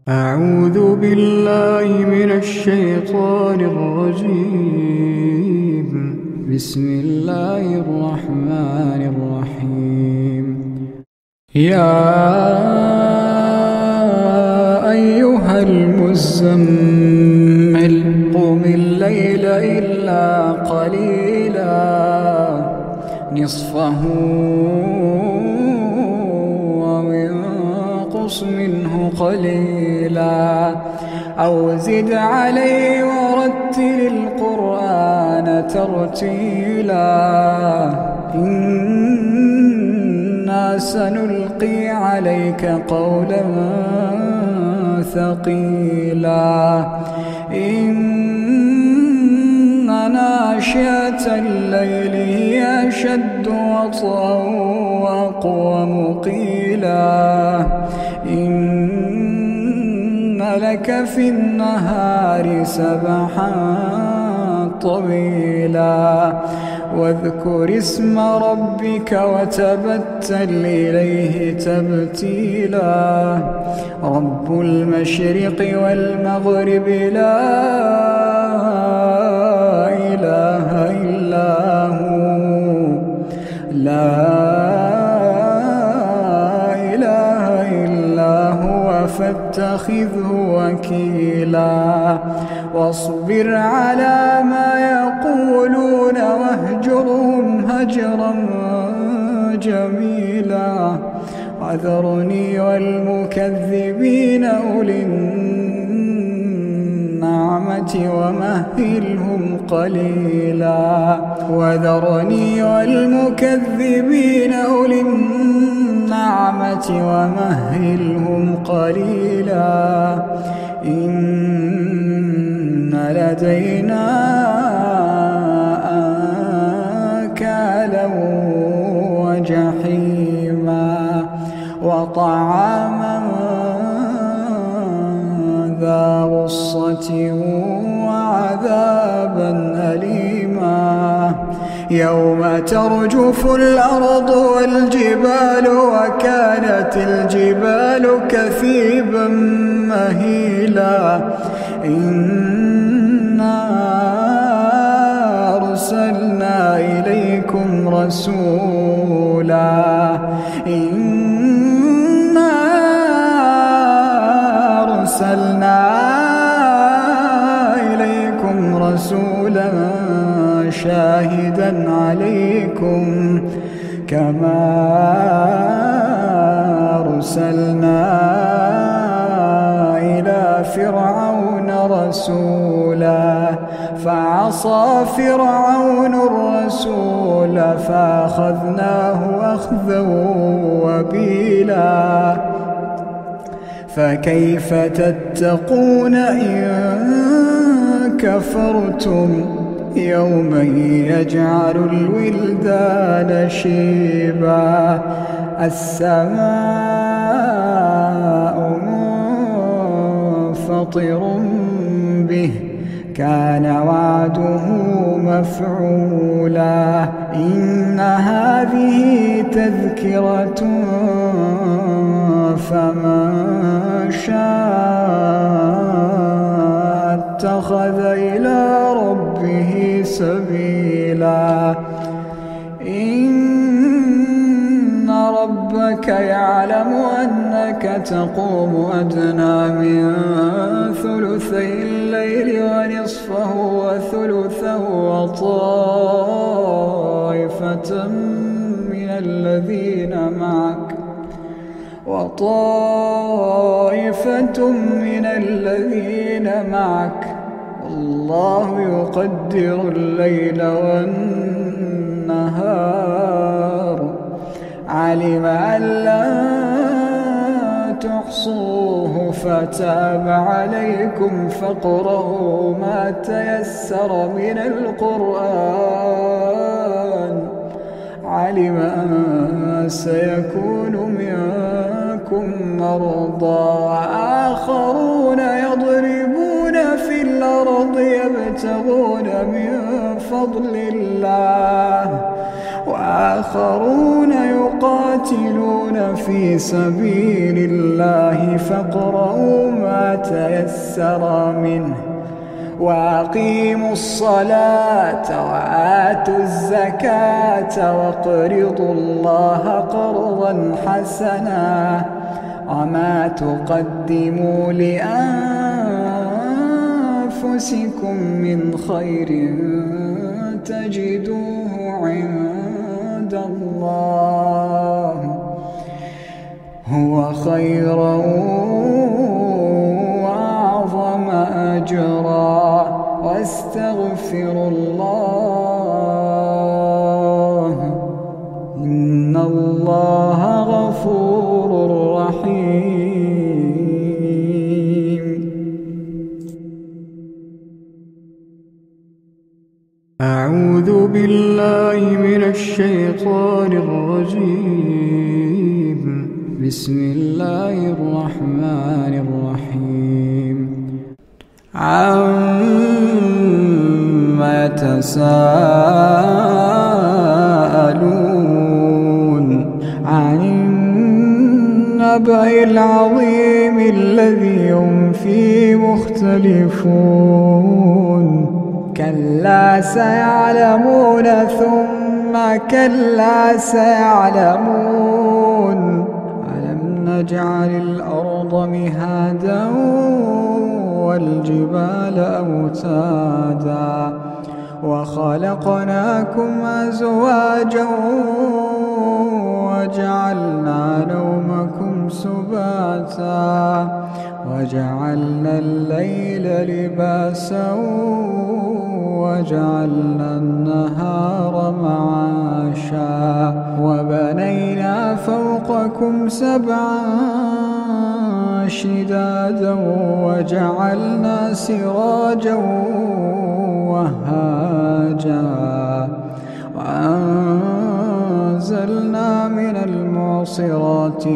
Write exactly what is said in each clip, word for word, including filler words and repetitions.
أعوذ بالله من الشيطان الرجيم. بسم الله الرحمن الرحيم. يا أيها المزمل قم الليل إلا قليلا نصفه وانقص منه قليلا أو زد عليه ورتل القرآن ترتيلا إنا سنلقي عليك قولا ثقيلا إن ناشئة الليل هي أشد وطئا وأقوم قيلا إن لك في النهار سبحا طويلا واذكر اسم ربك وتبتل إليه تبتيلا رب المشرق والمغرب لا إله إلا هو لا إله إلا هو فاتخذه وكيلا واصبر على ما يقولون واهجرهم هجرا جميلا وذرني والمكذبين أولي النعمة ومهلهم قليلا وذرني والمكذبين أولي النعمة ومهلهم قليلا إن لدينا أنكالا وجحيما وطعاما ذا غصة وعذابا أليما يوم ترجف الأرض والجبال وكانت الجبال كثيبا مهيلا إنا أرسلنا إليكم رسولا إنا أرسلنا إليكم رسولا شاهدا عليكم كما أرسلنا إلى فرعون رسولا فعصى فرعون الرسول فأخذناه أخذا وبيلا فكيف تتقون إن كفرتم يوما يجعل الولدان شيبا السماء منفطر به كان وعده مفعولا إن هذه تذكرة فمن شاء اتخذ إلى ربه سبيلا إن ربك يعلم أنك تقوم أدنى من ثلثي الليل ونصفه وثلثه وطائفة من الذين معك وطائفة من الذين معك الله يقدر الليل والنهار علم أن لا تحصوه فتاب عليكم فاقرؤوا ما تيسر من القرآن علم أن سيكون منكم مرضى وآخرون يضربون في الأرض يبتغون من فضل الله وآخرون يقاتلون في سبيل الله فاقرؤوا ما تيسر منه وأقيموا الصلاة وآتوا الزكاة واقرضوا الله قرضا حسنا وما تقدموا لأنفسكم من خير تجدوه عند الله هو خيرا وأعظم أجرا واستغفروا الله إن الله غفور رحيم. أعوذ بالله من الشيطان الرجيم. بسم الله الرحمن الرحيم. عما يتساءلون عن النبأ العظيم الذي هم فيه مختلفون كلا سيعلمون ثم كلا سيعلمون ألم نجعل الأرض مهادا والجبال أوتادا وخلقناكم أزواجا وجعلنا نومكم سباتا وجعلنا الليل لباسا وجعلنا النهار معاشا وبنينا فوقكم سبعا شدادا وجعلنا سراجا وهاجا وأنزلنا من المعصرات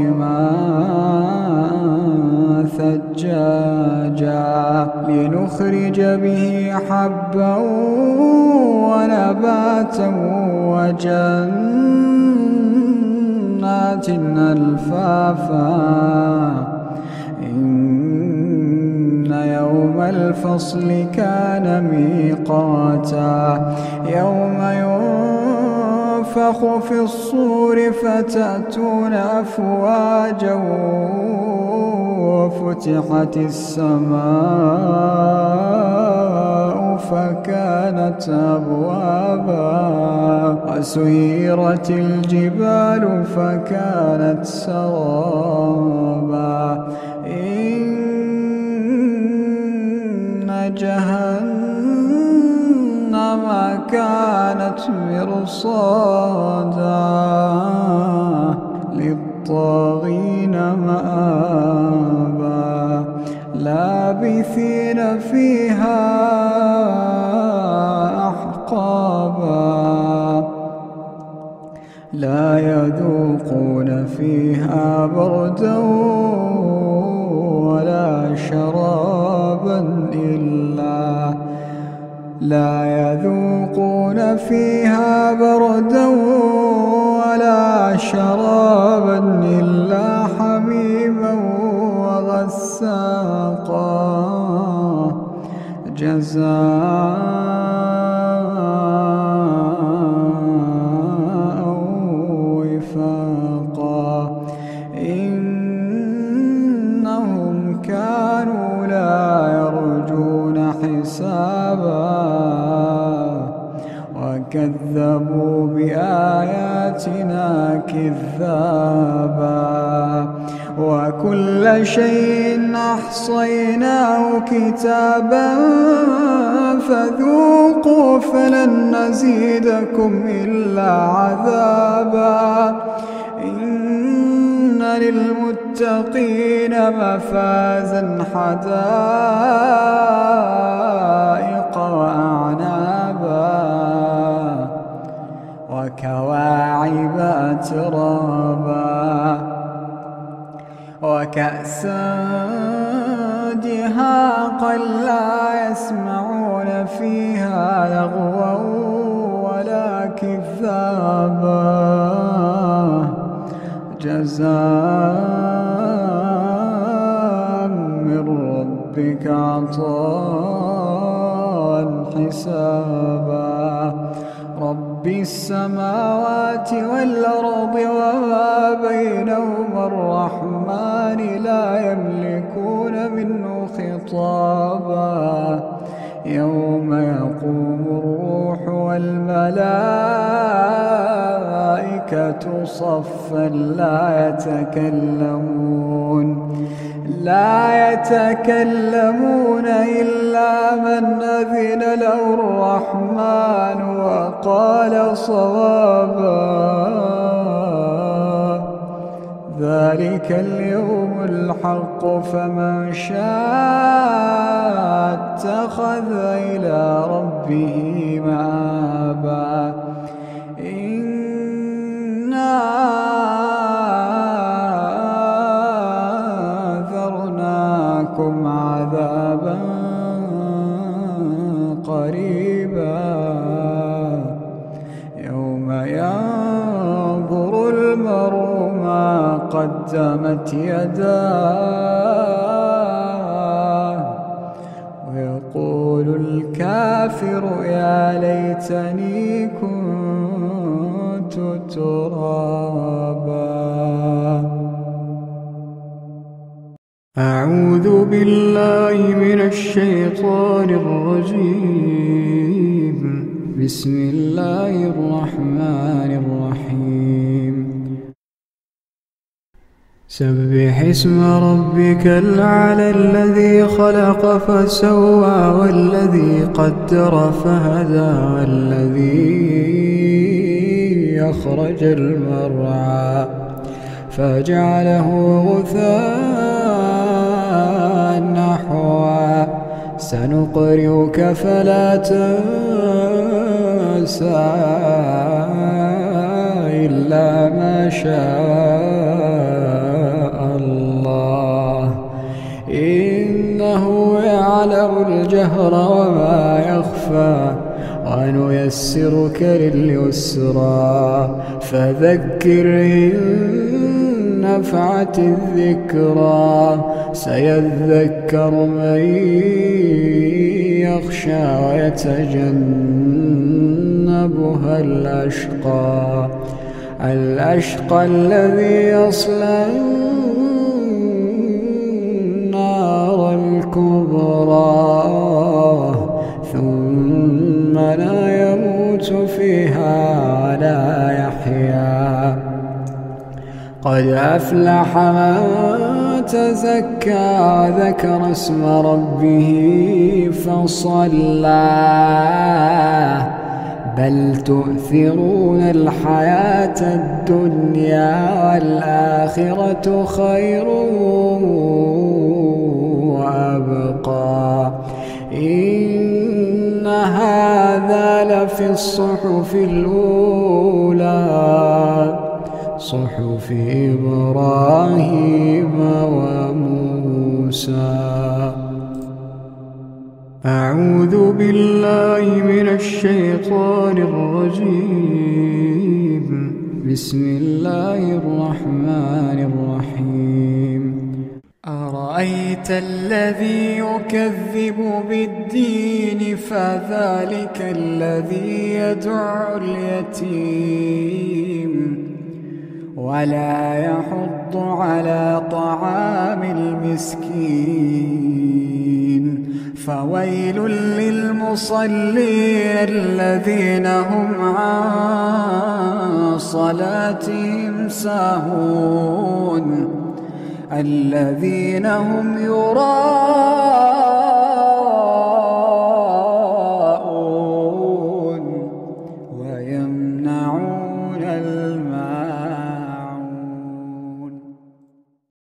ماء ثجاجا لنخرج به حبا ونباتا وجنات ألفافا إن يوم الفصل كان ميقاتا يوم ينفخ في الصور فتأتون أفواجا وفتحت السماء فكانت أبوابا وسيرت الجبال فكانت سرابا إن جهنم كانت مرصادا للطاغين مآبا لابثين فيها أحقابا لا يذوقون فيها بردا ولا شرابا إلا لا يذوقون فيها بردا ولا شرابا إلا حميما وغساقا جزاء وفاقا إنهم كانوا لا يرجون حسابا وكذبوا بآياتنا كذابا وكل شيء أحصيناه كتابا فذوقوا فلن نزيدكم إلا عذابا إن للمتقين مفازا حدائق وأعنابا وكواعب أترابا وكأسا دهاقا لا يسمعون فيها لغوا ولا كذابا جزاء من ربك عطاء حسابا رب السماوات والأرض وما بينهما الرحمن لا يملكون منه خطابا يوم يقوم الروح والملائكة صفا لا يتكلمون لا يتكلمون إلا من أذن له الرحمن وقال صوابا ذلك اليوم الحق فمن شاء اتخذ إلى ربه مآبا إنا أنذرناكم عذابا قريبا يوم ينظر المرء ما قدمت يداه ويقول الكافر يا ليتني كنت ترابا. أعوذ بالله من الشيطان الرجيم بسم الله الرحمن الرحيم سبح اسم ربك الأعلى الذي خلق فسوى والذي قدر فهدى والذي أخرج المرعى فجعله غثاء نحوا سنقرئك فلا تنسى إلا ما شاء الله إنه يعلم الجهر وما يخفى ونيسرك لليسرى فذكر إن نفعت الذكرى سيذكر من يخشى ويتجنبها الأشقى الأشقى الذي يصلى النار الكبرى ثم لا يموت فيها ولا يحيا قد أفلح من تزكى ذكر اسم ربه فصلى بل تؤثرون الحياة الدنيا والآخرة خير وأبقى إن هذا لفي الصحف الأولى صحف إبراهيم وموسى. أعوذ بالله من الشيطان الرجيم بسم الله الرحمن الرحيم أرأيت الذي يكذب بالدين فذلك الذي يدع اليتيم ولا يحض على طعام المسكين فويل للمصلين الذين هم عن صلاتهم ساهون الذين هم يراءون